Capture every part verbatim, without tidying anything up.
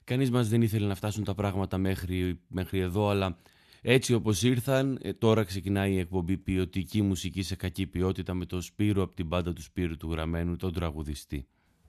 Κανείς μας δεν ήθελε να φτάσουν τα πράγματα μέχρι, μέχρι εδώ, αλλά έτσι όπως ήρθαν, ε, τώρα ξεκινάει η εκπομπή Ποιοτική Μουσική σε Κακή Ποιότητα με τον Σπύρο από την μπάντα του Σπύρου του Γραμμένου, τον τραγουδιστή.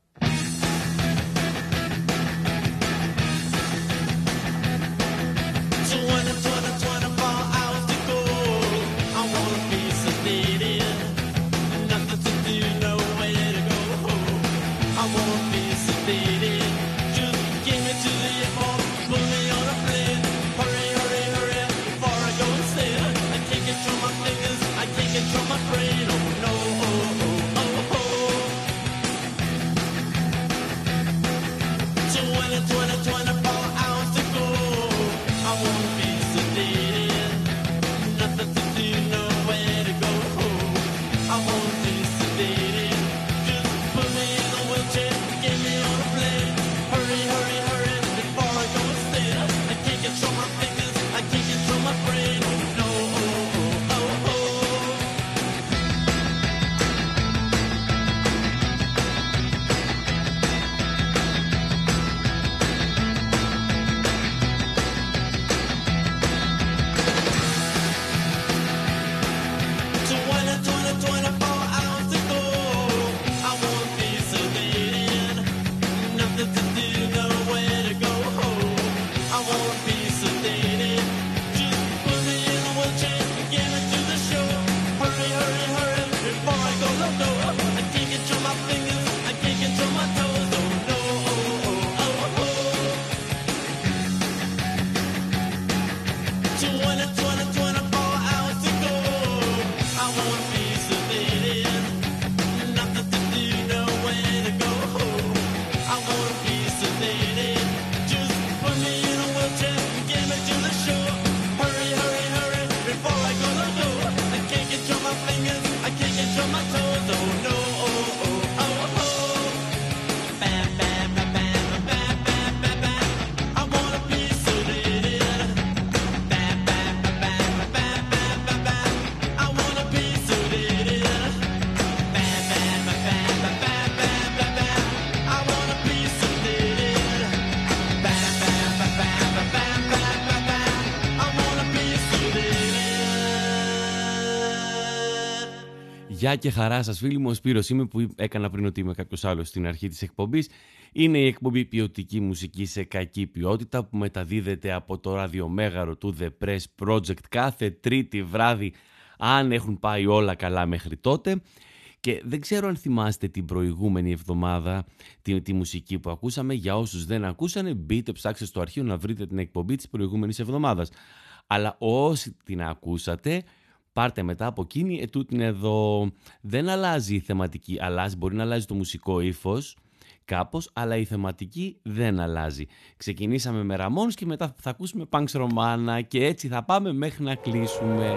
Γεια και χαρά σας φίλοι μου, ο Σπύρος είμαι που έκανα πριν ότι είμαι κάποιος άλλος στην αρχή της εκπομπής. Είναι η εκπομπή Ποιοτική Μουσική σε Κακή Ποιότητα που μεταδίδεται από το ραδιομέγαρο του The Press Project κάθε τρίτη βράδυ, αν έχουν πάει όλα καλά μέχρι τότε. Και δεν ξέρω αν θυμάστε την προηγούμενη εβδομάδα τη, τη μουσική που ακούσαμε. Για όσους δεν ακούσανε, μπείτε, ψάξτε στο αρχείο να βρείτε την εκπομπή της προηγούμενης εβδομάδας. Αλλά όσοι την ακούσατε, πάρτε μετά από εκείνη, ετούτην εδώ. Δεν αλλάζει η θεματική, αλλάζει, μπορεί να αλλάζει το μουσικό ύφος κάπως, αλλά η θεματική δεν αλλάζει. Ξεκινήσαμε με Ramones και μετά θα ακούσουμε Pax Romana και έτσι θα πάμε μέχρι να κλείσουμε.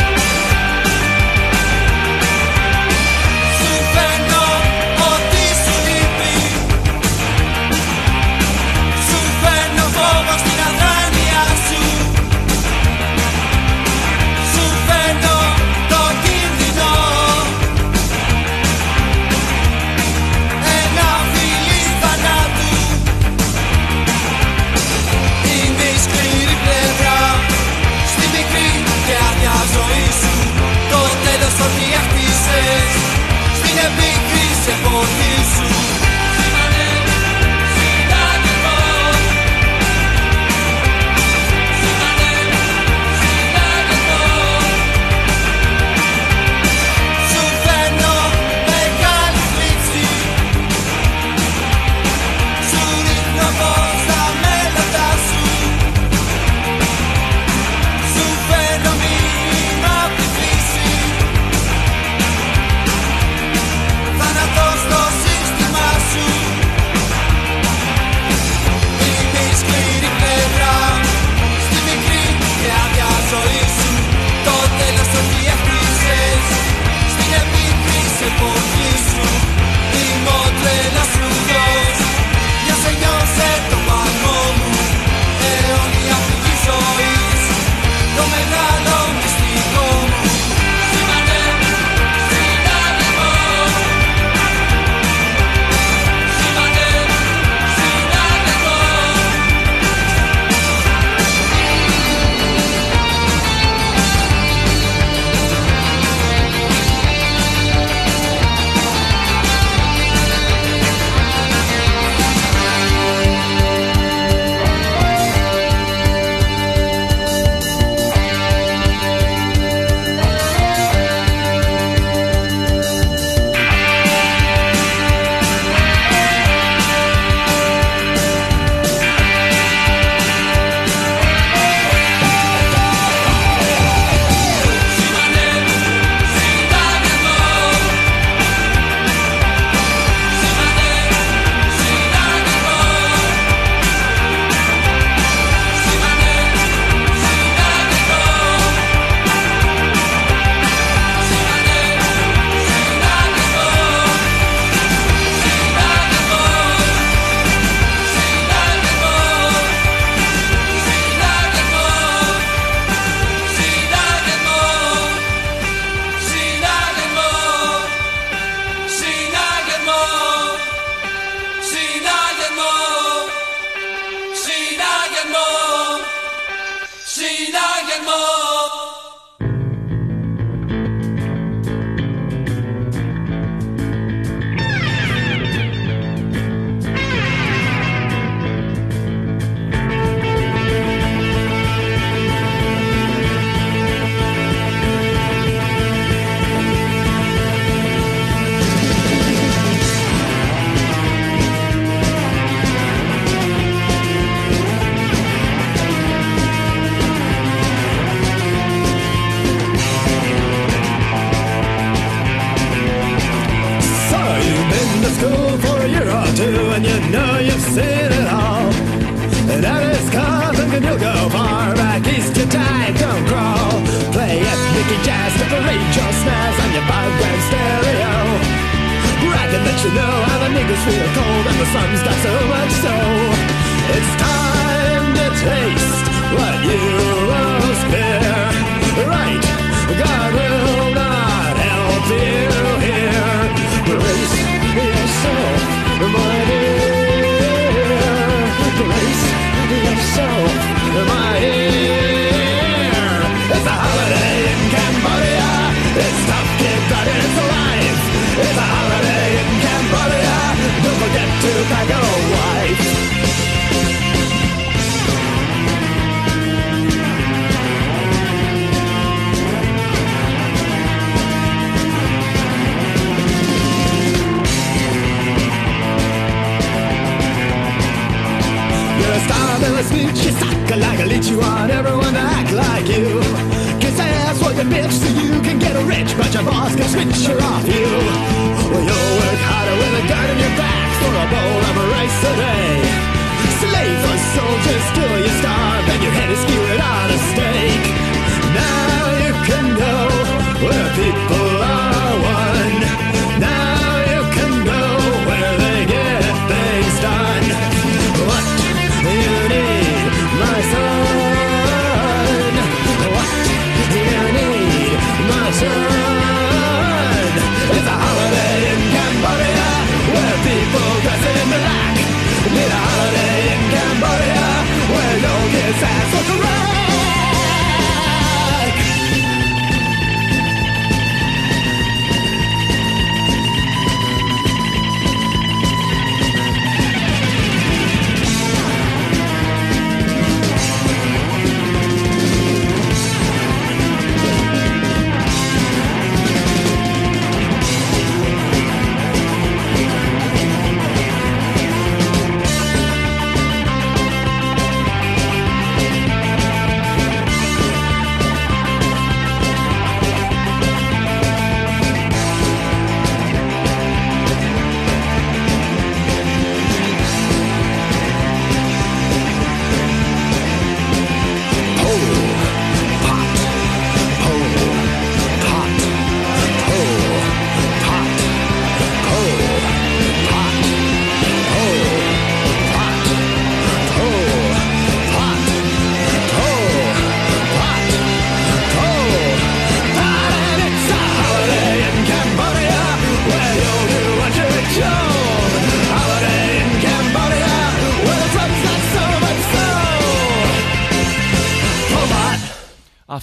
Συμβαίνω ό,τι ότι έφτιαξες στην επίκριση εποχή σου. Είμαι ο τρελός σου γιος, νιώσε νιώσε το παλμό μου. Αιώνια πηγή ζωής, το μεγάλο μυστικό μου. Σήμανε, συνάδελφο. Σήμανε, συνάδελφο.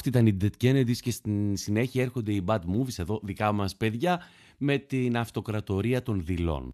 Αυτή ήταν η Dead Kennedys και στην συνέχεια έρχονται οι Bad Movies, εδώ δικά μας παιδιά, με την αυτοκρατορία των δειλών.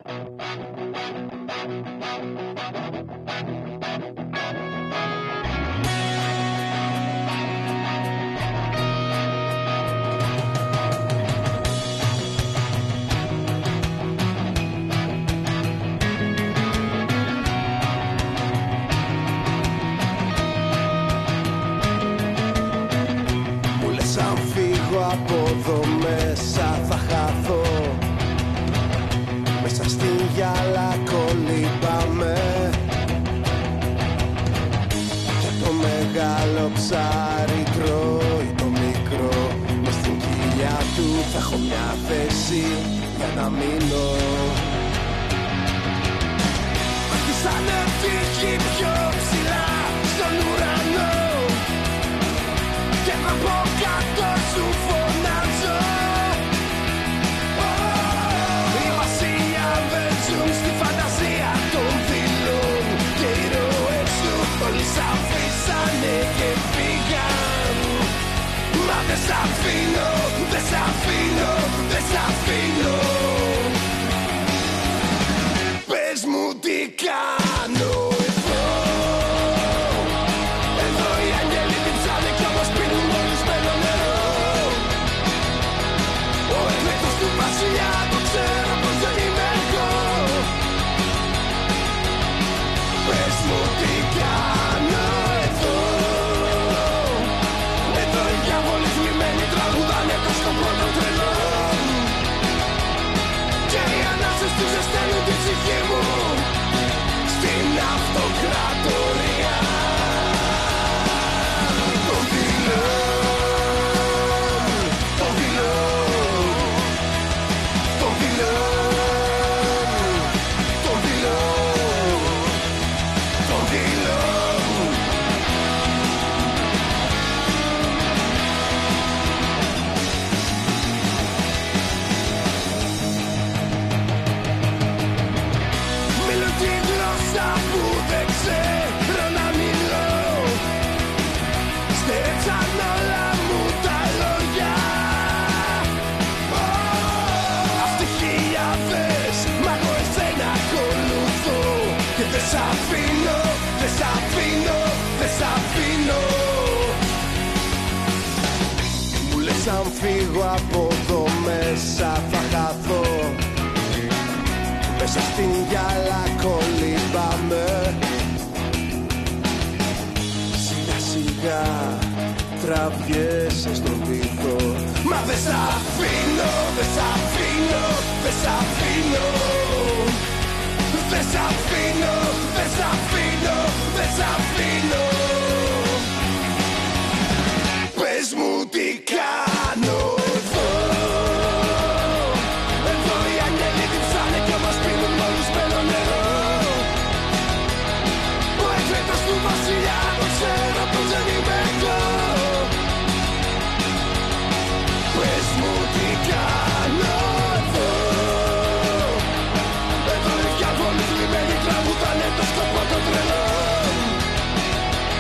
Από εδώ μέσα θα χαθώ, μέσα στην γυάλα κολυμπάμε, και το μεγάλο ψάρι τρώει το μικρό. Μες στην κοιλιά του θα έχω μια θέση για να μείνω. Έχεις ανεβεί πιο ψηλά στον ουρανό και από κάτω σου φωνάζω. Οι βασιλιάδες ζουν στη φαντασία των δειλών και οι ροές σου όλοι σ' αφήσανε και φύγαν. Μα δεν σ' αφήνω, δεν σ' αφήνω, δεν σ' αφήνω. Πες μου τι κάνω εδώ. Εδώ οι αγγέλοι διψάνε κι όμως πίνουν μολυσμένο νερό. Ο εκλέκτος του βασιλιά το ξέρω πως δεν είμαι εγώ. Πες μου τι κάνω εδώ. Εδώ οι διάβολοι θλιμμένοι τραγουδάνε το στο πρώτο τρελό. Και οι ανάσες τους ζεσταίνουν την ψυχή μου στην αυτοκρατορία των δειλών, των δειλών, των δειλών, των δειλών, των δειλών. Μιλώ τη γλώσσα που δεν ξέρω να μιλώ. Στέρεψαν όλα μου τα λόγια. Αυτοί χιλιάδες, μα εγώ εσένα ακολουθώ. Και δεν σ' αφήνω, δεν σ' αφήνω, δεν σ' αφήνω. Μου λες αν φύγω από εδώ μέσα θα χαθώ. Μέσα στην γυάλα κολυμπάμε. Σιγά σιγά τραβιέσαι στον βυθό. Μα δεν σ' αφήνω, δεν σ' αφήνω, δεν σ' αφήνω. Δεν σ' αφήνω, δεν σ' αφήνω, δεν σ' αφήνω. Πες μου τι κάνω εδώ. Εδώ οι αγγέλοι διψάνε κι όμως πίνουν μολυσμένο νερό. Ο εκλέκτος του βασιλιά το ξέρω πως δεν είμαι εγώ. Πες μου τι κάνω εδώ. Εδώ οι διάβολοι θλιμμένοι τραγουδάνε το σκοπό το τρελό.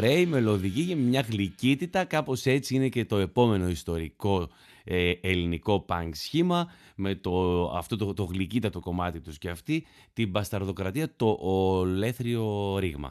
ωραίοι, μελωδικοί και με μια γλυκύτητα. Κάπως έτσι είναι και το επόμενο ιστορικό ε, ελληνικό punk σχήμα, με το, αυτό το, το γλυκύτατο κομμάτι τους και αυτή, την μπασταρδοκρατία, το ολέθριο ρήγμα.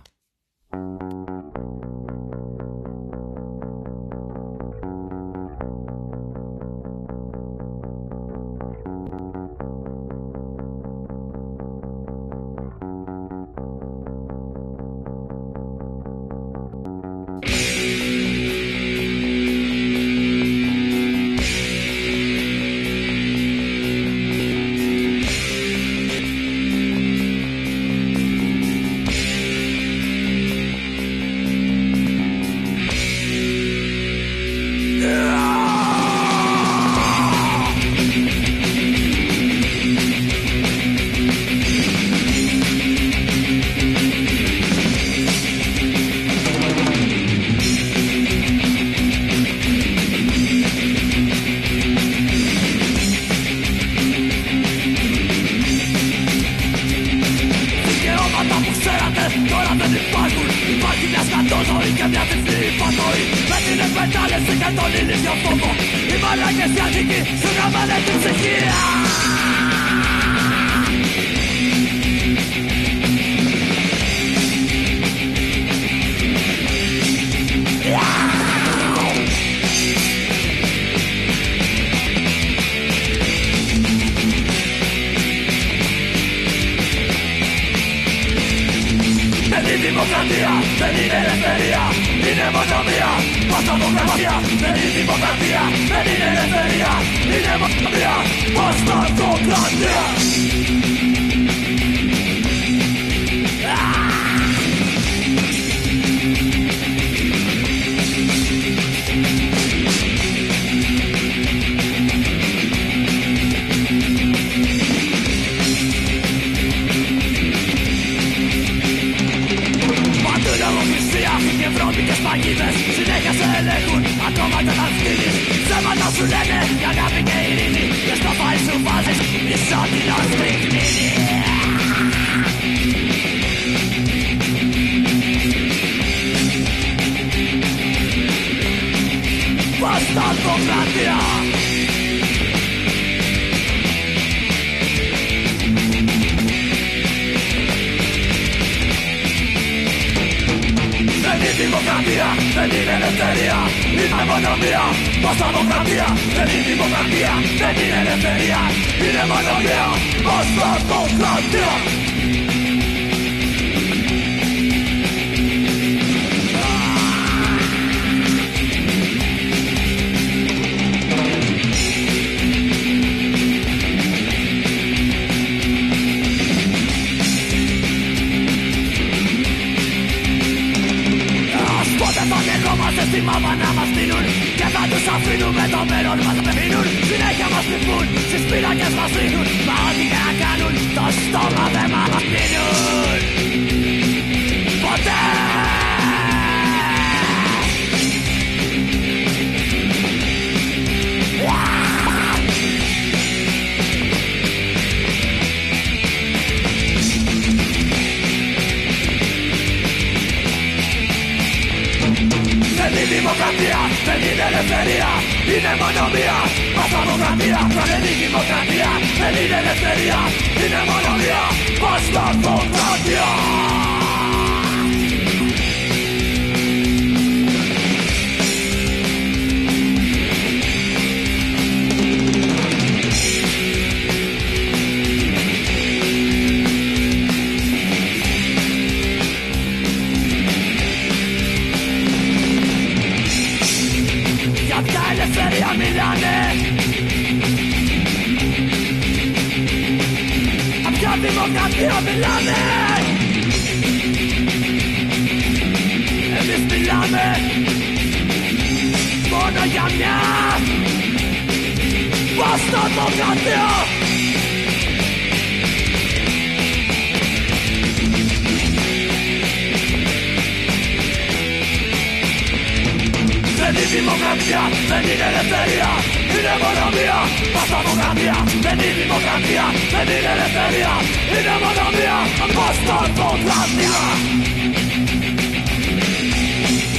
Δημοκρατία,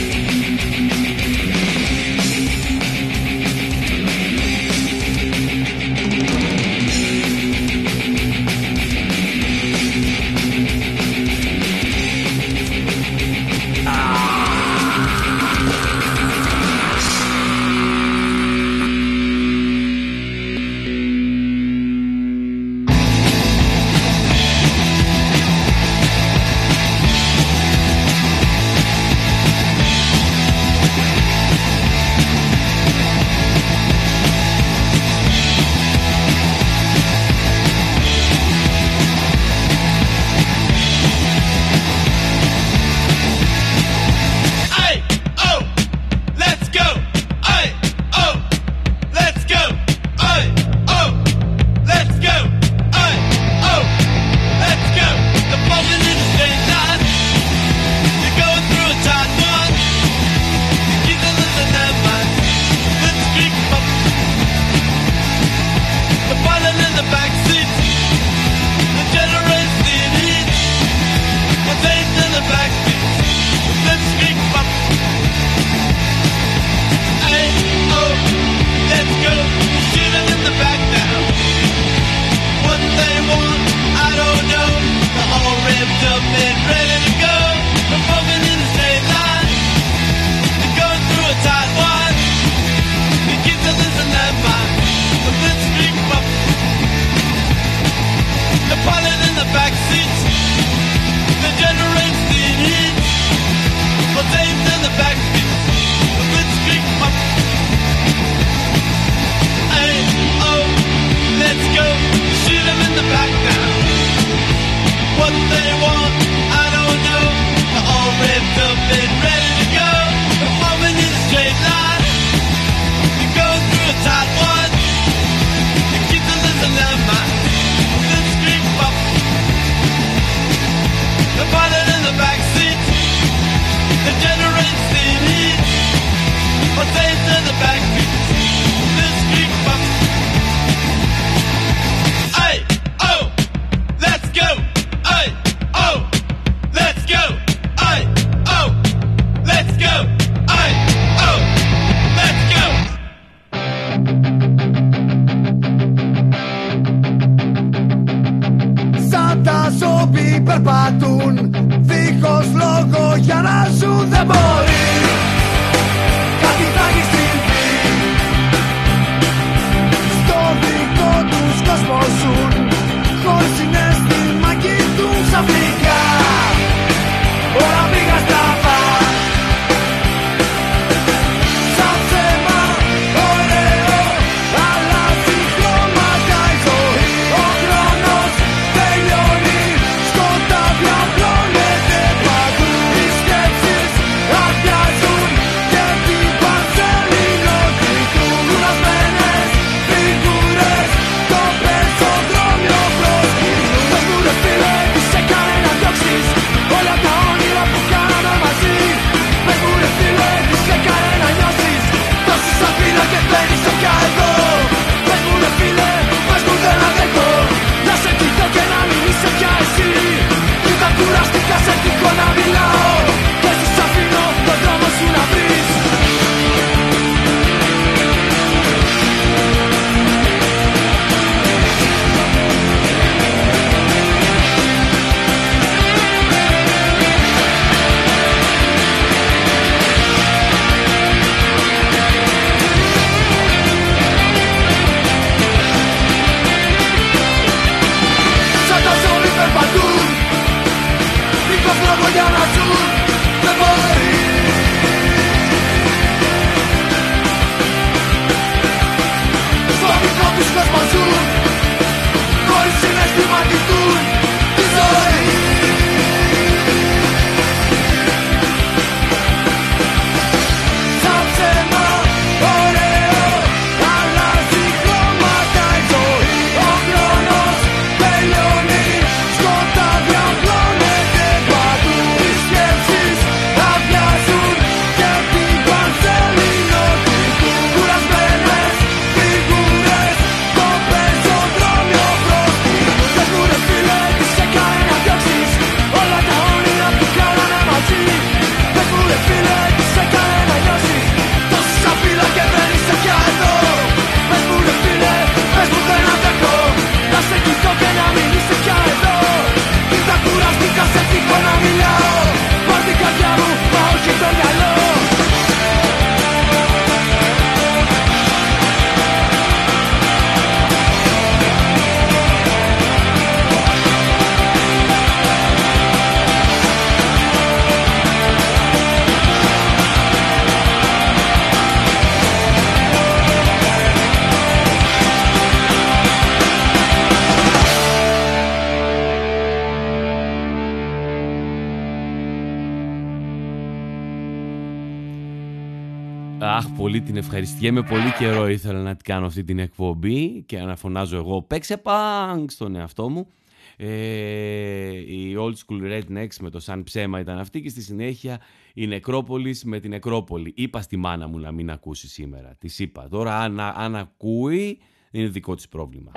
what they want, I don't know. They're all revved up and ready to go. They're moving in a straight line. You go through a tight one. You keep the little landmine. This creep up. The pilot in the back seat. The generator steam heat. What's safe in the back seat. This creep up. Hey, oh, let's go. Hey, oh, let's go. Hey, oh, let's go. Hey, oh, let's go. Σαν τα ζόμπι περπατούν δίχως λόγο για να ζουν δεν μπορεί. Κάτι θα έχει συμβεί. Στο δικό τους κόσμο ζουν χωρίς συναίσθημα κοιτούν ξαφνικά. Όλα πήγα στραβά. Σαν ψέμα ωραίο αλλάζει χρώματα η ζωή. Ο χρόνος τελειώνει, σκοτάδι απλώνεται παντού. Οι σκέψεις αδειάζουν και την πανσελίνο κοιτούν. Κουρασμένες φιγούρες το πεζοδρόμιο προσκυνούν. Πες μου ρε φίλε τι σε κάνει να διώξεις όλα τα όνειρα που κάναμε μαζί. Πες μου ρε φίλε τι σε κάνει να νιώσεις τόσους αφήνω και μπαίνεις πια εδώ. Πες μου ρε φίλε, πες μου δεν αντέχω να σε κοιτώ και να μην είσαι πια εσύ. Κοίτα κουραστικά σε τυχό να μιλάω και τους αφήνω τον δρόμο σου να βρεις. Σαν τα ζώα περπατούν δίχως λόγο για να ζουν δεν μπορεί. Στο δικό τους κόσμο ζουν χωρίς συναίσθημα κοιτούν τη ζωή. Σαν ψέμα ωραίο αλλάζει χρώματα η ζωή. Ο χρόνος τελειώνει, σκοτάδι απλώνεται παντού. Οι σκέψεις αδειάζουν και την πανσελίνο κοιτούν. Κουρασμένες φιγούρες το πεζοδρόμιο προσκυνούν. Πες μου ρε φίλε τι σε κάνει να διώξεις όλα τα όνειρα που κάναμε μαζί. Πες μου ρε φίλε τι σε κάνει να νιώσεις τόσους αφήνω και δεν είσαι πια εδώ. Πες μου ρε φίλε, πες μου δεν αντέχω να σε κοιτώ και να μην είσαι πια εδώ. Κοίτα κουραστικά σε τυχό να μιλάω. Πάρ' την καρδιά μου, μα όχι το μυαλό. Αχ, πολύ την ευχαριστιέμαι. Πολύ καιρό ήθελα να την κάνω αυτή την εκπομπή και να φωνάζω εγώ παίξε πανκ στον εαυτό μου. Ε, η Old School Rednecks με το Σαν Ψέμα ήταν αυτή και στη συνέχεια η Νεκρόπολης με την Νεκρόπολη. Είπα στη μάνα μου να μην ακούσει σήμερα. Της είπα. Τώρα αν, αν ακούει είναι δικό της πρόβλημα.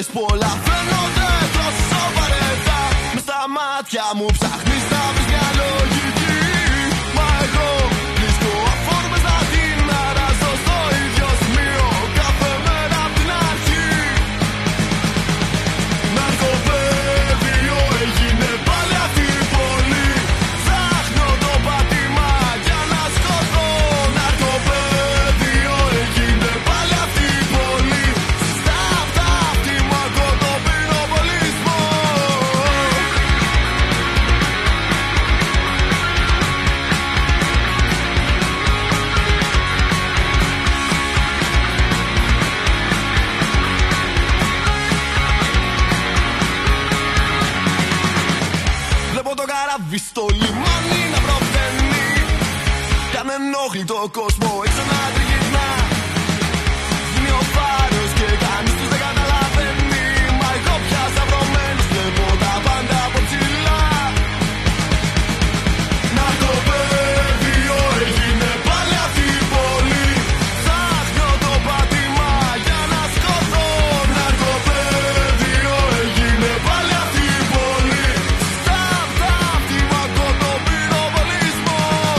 πολλά φαίνονται τόσο βαρετά. Μες στα μάτια μου ψάχνεις να βρεις μια λογική. Μα εγώ βρίσκω αφορμές να την αράζω στο ίδιο σημείο κάθε μέρα απ' την αρχή. Ναρκοπαίδιο έγινε πάλι αυτή η πόλη. Ψάχνω το πάτημα για να σκοτώ. Ναρκοπαίδιο έγινε πάλι αυτή η πόλη. Στα αυτά αυτή μαγκό το πυροβολισμό. Βλέπω το καράβι στο λιμάνι να προφθαίνει. Κι αν ενόχλει το κόσμο έξω να τριγυρνά. Σβήνει ο φάρος και κανείς τους δεν καταλαβαίνει. Μα εγώ πια σταυρωμένος βλέπω τα πάντα από ψηλά. Ναρκοπαίδιο έγινε πάλι αυτή η πόλη. Ψάχνω το πάτημα για να σκοτώ. Ναρκοπαίδιο έγινε πάλι αυτή η πόλη. Στα αυτά αυτή μαγκό το πυροβολισμό.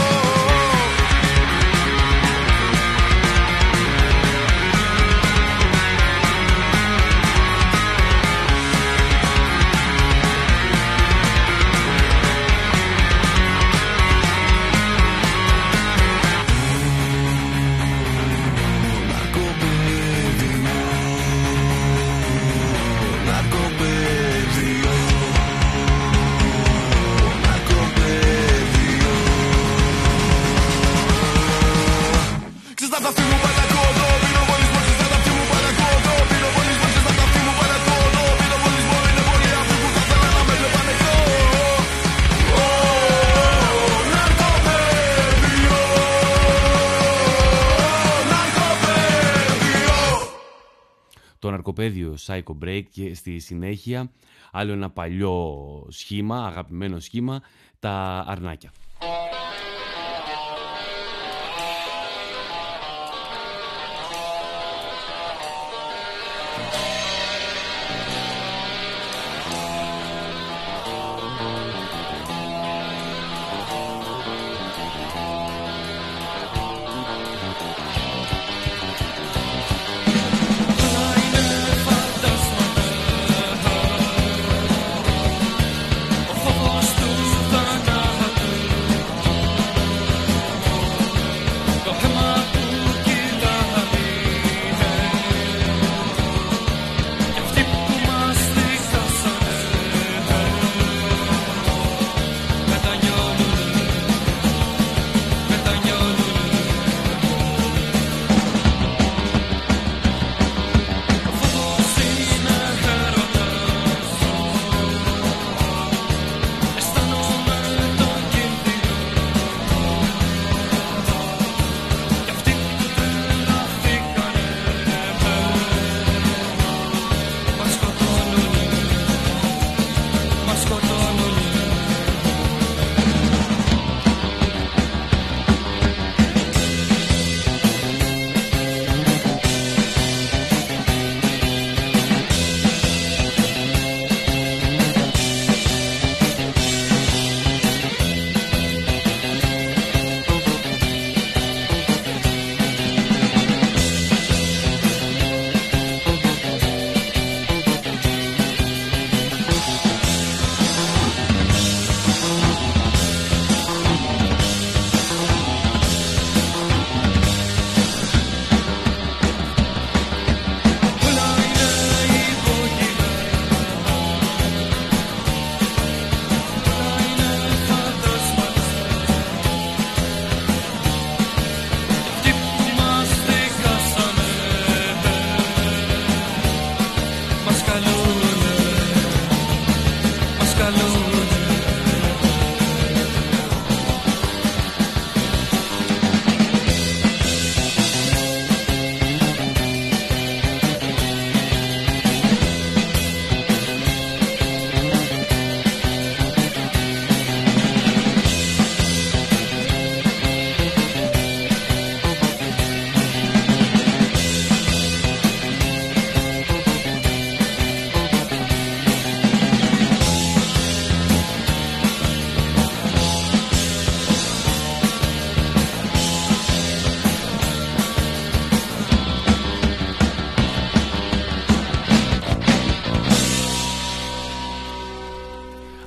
Ναρκοπαίδιο, ναρκοπαίδιο. Ξέρεις απ' τα αυτή μου παλακώ το πυροβολισμό. Ξέρεις απ' τα αυτή μου παλακώ το πυροβολισμό. Ξέρεις απ' τα αυτή μου παλακώ το πυροβολισμό. Είναι πολλοί αυτοί που θα θέλουν να με βλέπανε εδώ. Ω, ναρκοπαίδιο, ναρκοπαίδιο. Το ναρκοπαίδιο Psycho Break και στη συνέχεια άλλο ένα παλιό σχήμα, αγαπημένο σχήμα, τα αρνάκια.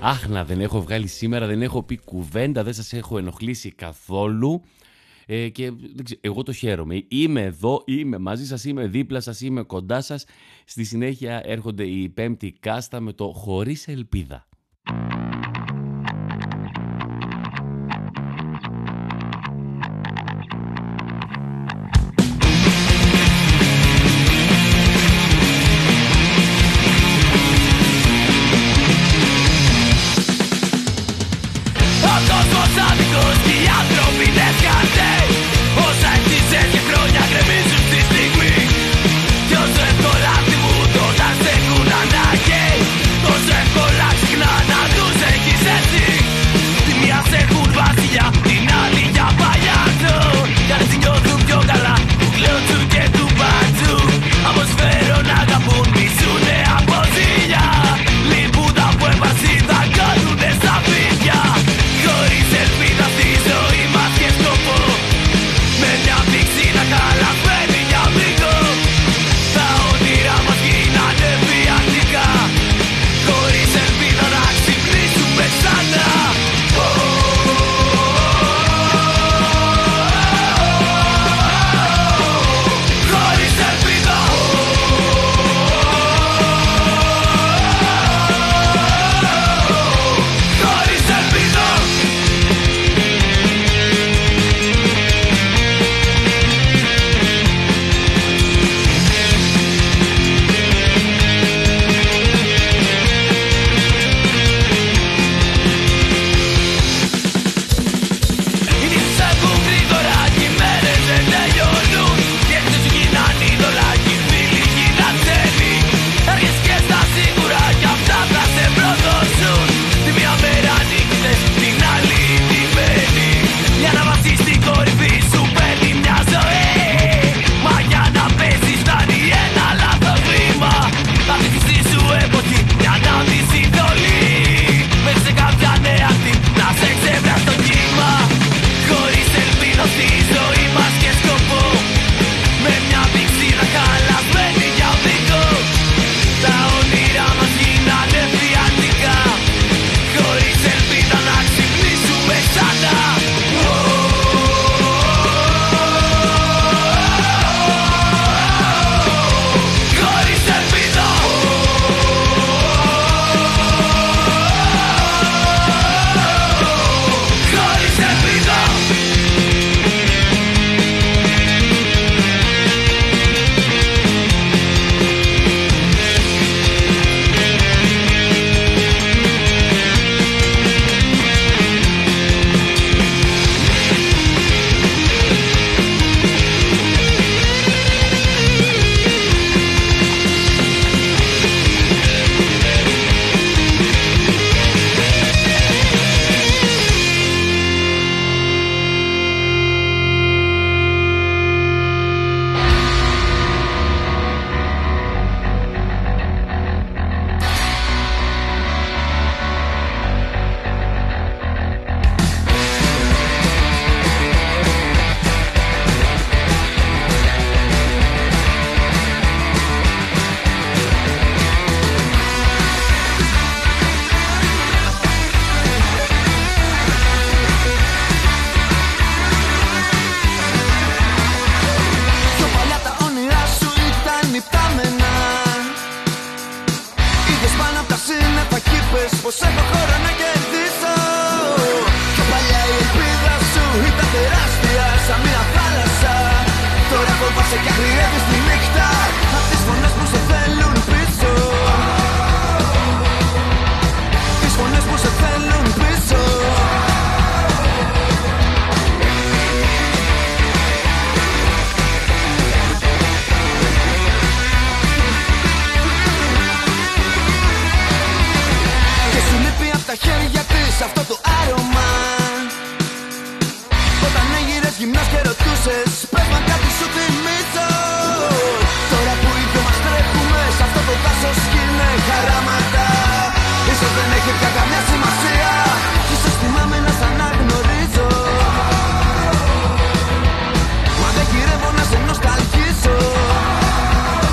Άχνα δεν έχω βγάλει σήμερα, δεν έχω πει κουβέντα, δεν σας έχω ενοχλήσει καθόλου. Ε, και δεν ξέρω, εγώ το χαίρομαι. Είμαι εδώ, είμαι μαζί σας, είμαι δίπλα σας, είμαι κοντά σας. Στη συνέχεια έρχονται η πέμπτη κάστα με το χωρίς ελπίδα.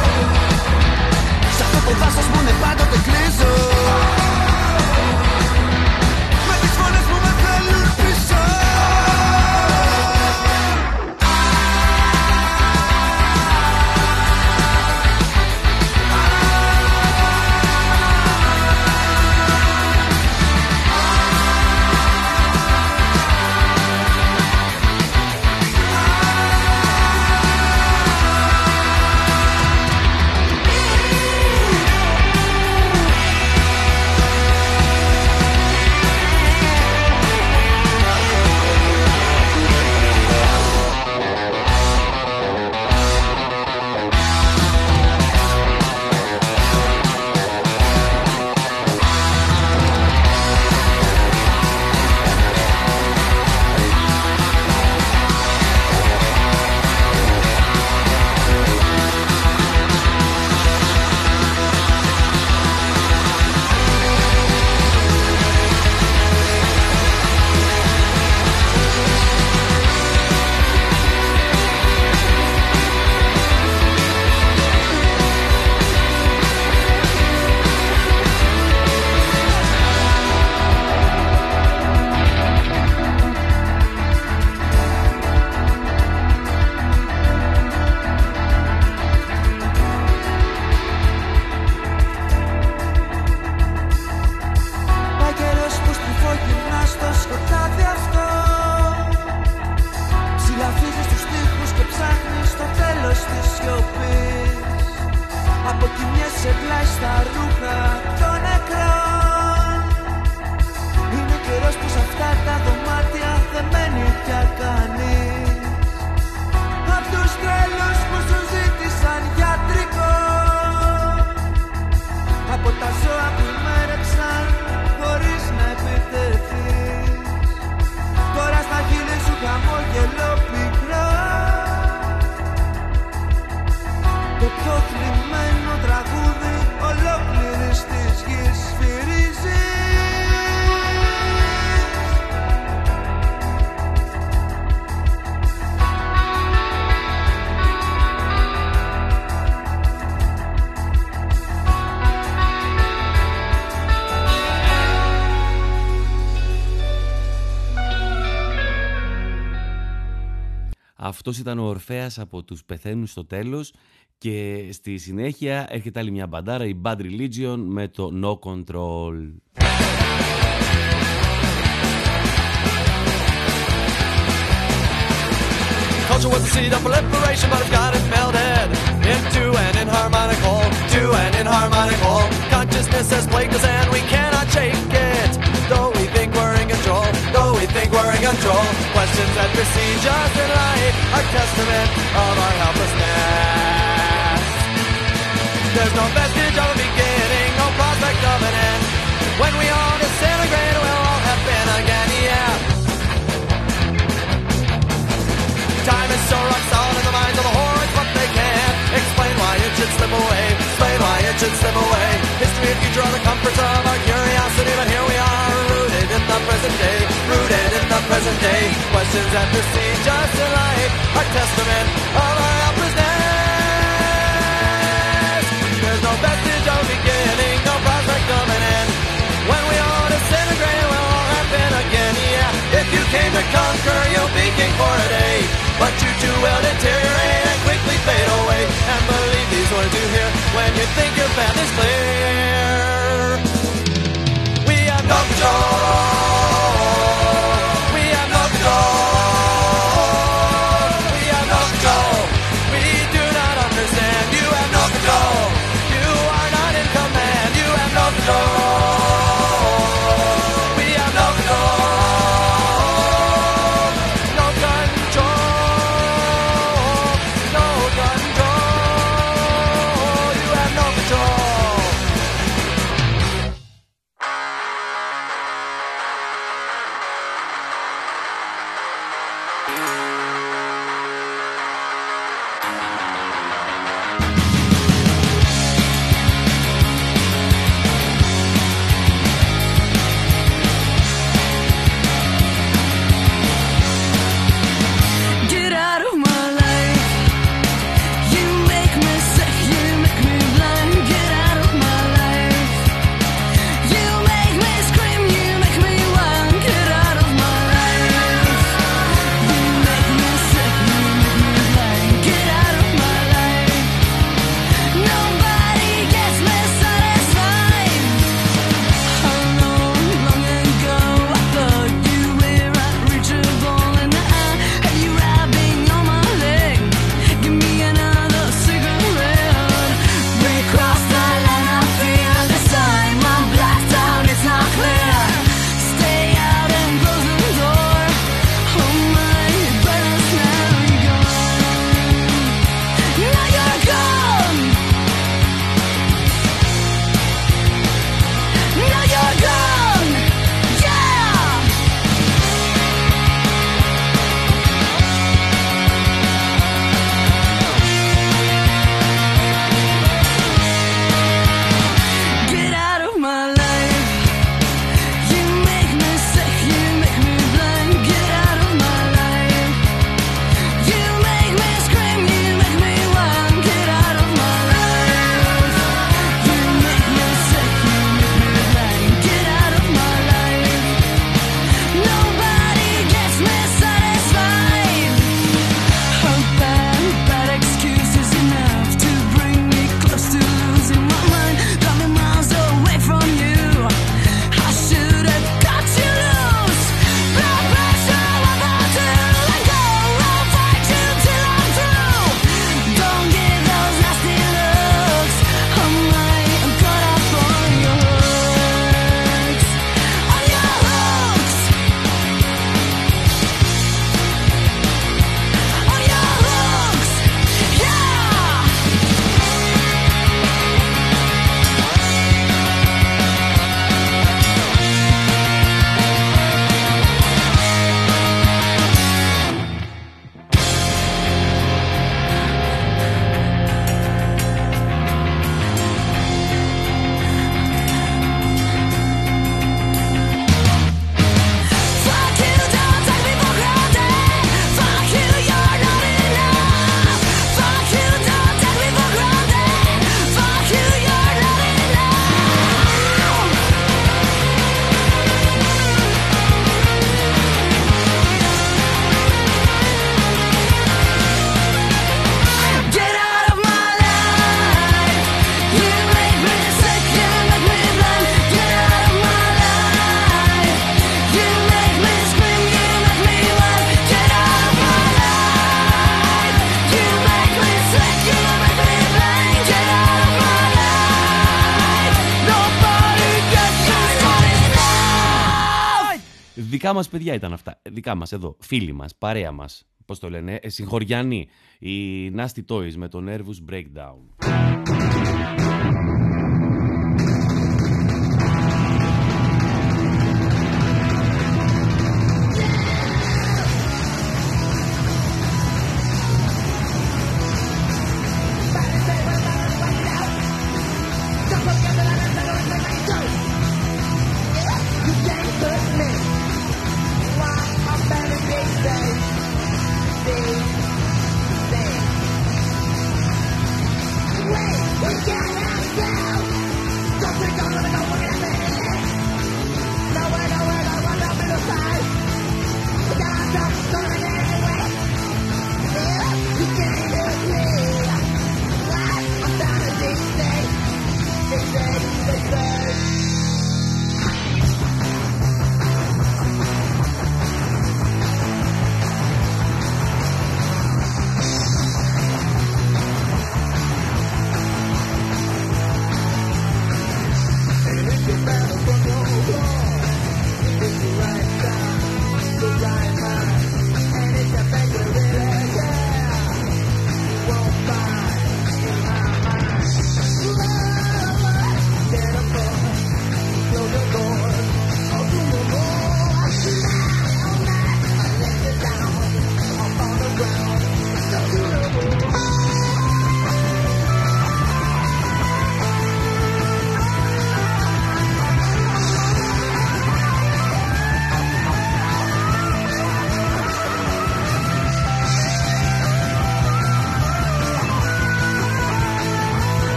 Πάντοτε κλείζω. σε πλάι στα ρούχα των νεκρών. Είναι καιρός που σε αυτά τα δωμάτια δεν μένει πια κανείς. Απ' τους τρέλους που σου ζήτησαν γιατρικό, από τα ζώα που ημέρεψαν χωρίς να επιτεθείς. Τώρα στα χείλη σου χαμόγελο πικρό, το πιο θλιμμένο τραγούδι ολόκληρης της γης σφυρίζει. Αυτός ήταν ο Ορφέας από τους Πεθαίνουν στο τέλος και στη συνέχεια έρχεται άλλη μια μπαντάρα, η Bad Religion με το No Control. Culture was the seed of proliferation, but it's got it melted into an inharmonic whole, to an inharmonic whole. Consciousness has plagued us and we cannot shake it. Though we think we're in control, though we think we're in control. Questions that besiege us in life are testament of our helplessness. There's no vestige of a beginning, no prospect of an end. When we all disintegrate, we'll all happen again, yeah. Time is so rock solid in the minds of the hordes, but they can't explain why it should slip away. Explain why it should slip away. History and future are the comforts of our curiosity, but here we are, rooted in the present day. Rooted in the present day. Questions that besiege us in life are testament of our helplessness. There's no vestige of beginning, no prospect of an end. When we all disintegrate, we'll all happen again, yeah. If you came to conquer, you'll be king for a day. But you too will deteriorate and quickly fade away. And believe these words you hear when you think your path is clear. We have no control. We have no control. We have no control. We do not understand. You have no control. You are not in command. You have no control. We have no control. No control. Δικά μας παιδιά ήταν αυτά. Δικά μας εδώ. Φίλοι μας, παρέα μας. Πώς το λένε, ε, συγχωριανοί. Οι Nasty Toys με το Nervous Breakdown. We gotta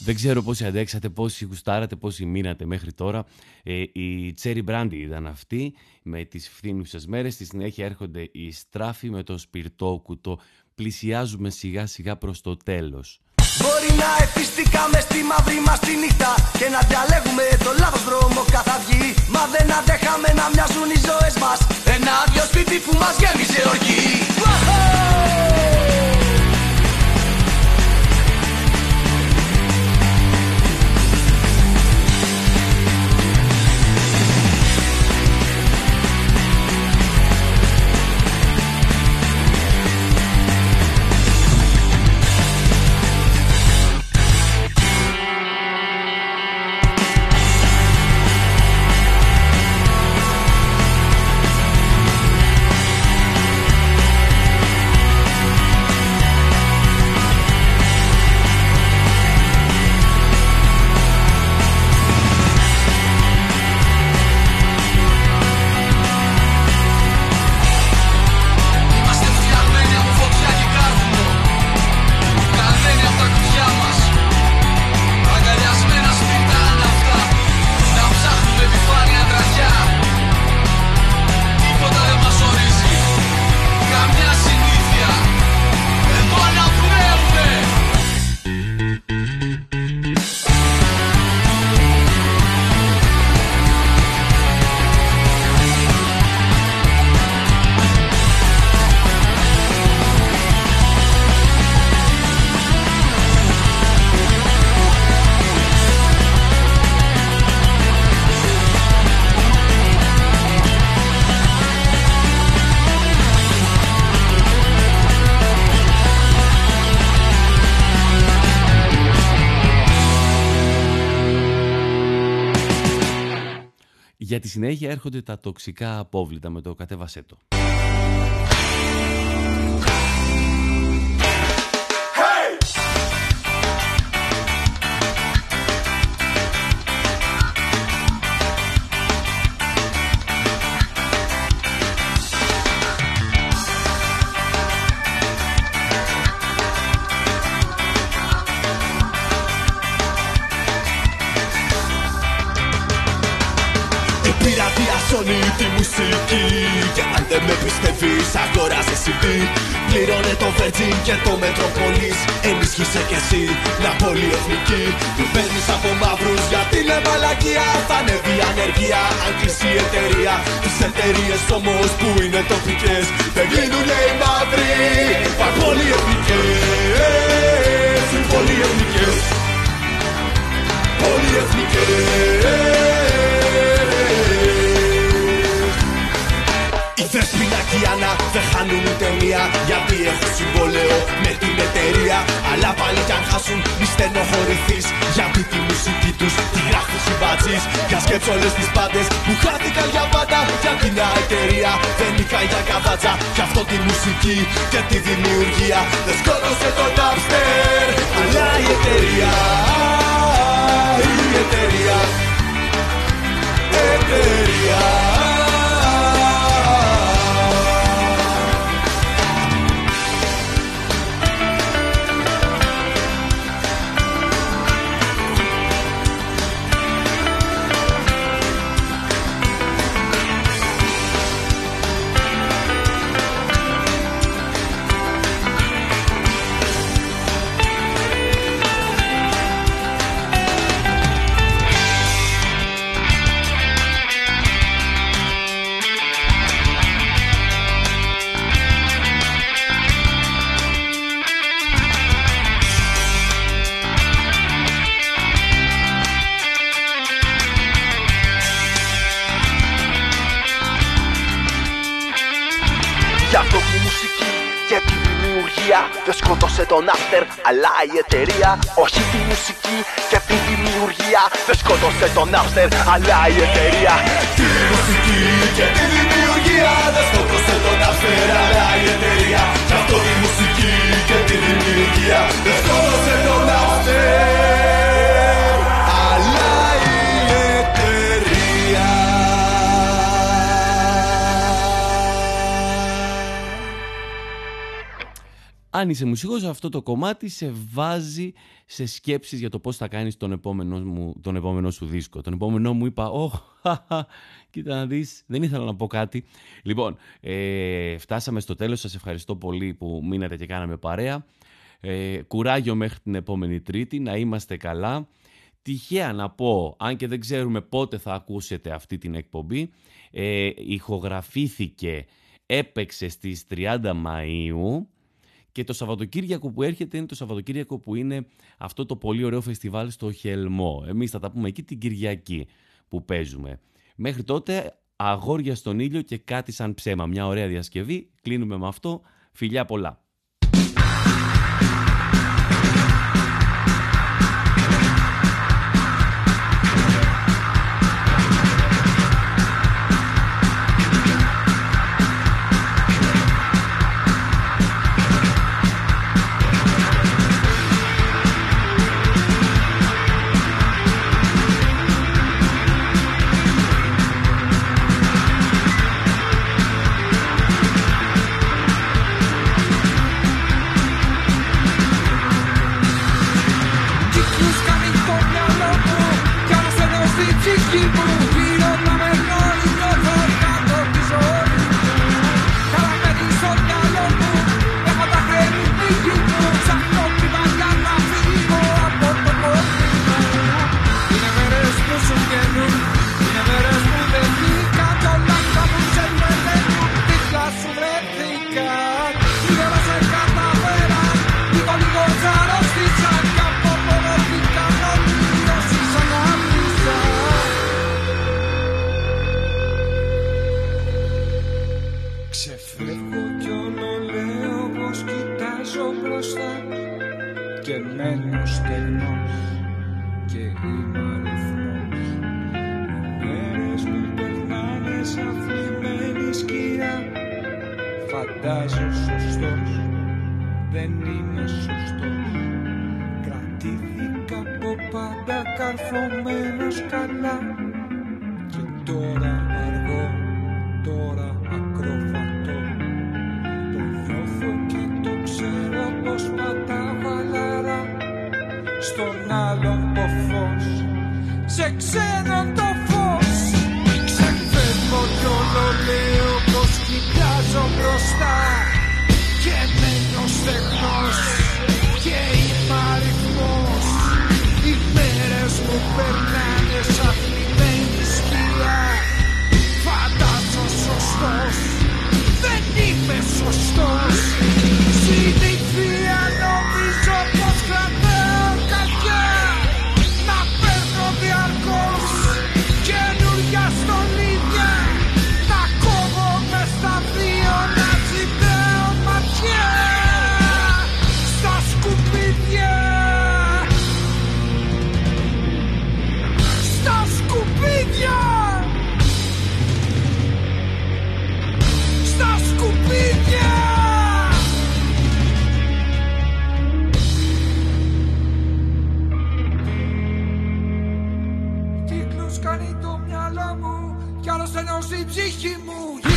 Δεν ξέρω πόσοι αντέξατε, πόσοι γουστάρατε, πόσοι μείνατε μέχρι τώρα. Ε, η Cherry Brandy ήταν αυτή με τις φθήνουσες μέρες. Στη συνέχεια έρχονται οι Στράφοι με το σπιρτόκουτο. Πλησιάζουμε σιγά σιγά προς το τέλος. Μπορεί να εφιστήκαμε στη μαύρη μας τη νύχτα και να διαλέγουμε το λάθος δρόμο καθ' αυγή. Μα δεν αντέχαμε να μοιάζουν οι ζωές μας ένα άδειο σπίτι που μας γέμισε οργή. Για τη συνέχεια έρχονται τα τοξικά απόβλητα με το κατέβασέ το. Σώνει τη μουσική και αν δεν με πιστεύεις αγόρασε σι ντι. Πλήρωνε το Virgin και το Metropolis. Ενίσχυσε κι εσύ μια πολυεθνική. Του παίρνεις από μαύρους γιατί είναι μαλακία. Θα ανέβει η ανεργία αν κλείσει η εταιρεία. Τις εταιρείες όμως που είναι τοπικές δεν κλείνουνε οι μαύροι. Μα πολυεθνικές, πολυεθνικές, πολυεθνικές. Οι Δέσποινα και η Άννα δεν χάνουν ούτε μία, γιατί έχουν συμβόλαιο με την εταιρεία. Αλλά πάλι κι αν χάσουν μη στενοχωρηθείς, γιατί τη μουσική τους τη γράφει συμπατζής. Για σκέψου όλες τις πάντες που χάθηκαν για πάντα, για την εταιρεία δεν είχαν για καβάτσα. Γι' αυτό τη μουσική και τη δημιουργία δεν σκότωσε το Napster. Αλλά η εταιρεία, η εταιρεία, εταιρεία. Γι' αυτό τη μουσική και τη δημιουργία δεν σκότωσε τον Napster, αλλά η εταιρεία. Όχι τη μουσική και τη δημιουργία δεν σκότωσε τον Napster, αλλά η εταιρεία. Τη μουσική και τη δημιουργία δεν σκότωσε τον Napster, αλλά η εταιρεία. Γι' αυτό τη μουσική και τη δημιουργία δεν σκότωσε τον Napster, αλλά η εταιρεία. Αν είσαι μουσικός, αυτό το κομμάτι σε βάζει σε σκέψεις για το πώς θα κάνεις τον επόμενο, μου, τον επόμενο σου δίσκο. Τον επόμενό μου είπα, oh, κοίτα να δεις, δεν ήθελα να πω κάτι. Λοιπόν, ε, φτάσαμε στο τέλος. Σας ευχαριστώ πολύ που μείνατε και κάναμε παρέα. Ε, κουράγιο μέχρι την επόμενη Τρίτη, να είμαστε καλά. Τυχαία να πω, αν και δεν ξέρουμε πότε θα ακούσετε αυτή την εκπομπή, ε, ηχογραφήθηκε, έπαιξε στις τριάντα Μαΐου και το Σαββατοκύριακο που έρχεται είναι το Σαββατοκύριακο που είναι αυτό το πολύ ωραίο φεστιβάλ στο Χελμό. Εμείς θα τα πούμε εκεί την Κυριακή που παίζουμε. Μέχρι τότε, αγόρια στον ήλιο και κάτι σαν ψέμα. Μια ωραία διασκευή. Κλείνουμε με αυτό. Φιλιά πολλά. Κάνει το μυαλό μου κι άλλο στενός η ψυχή μου.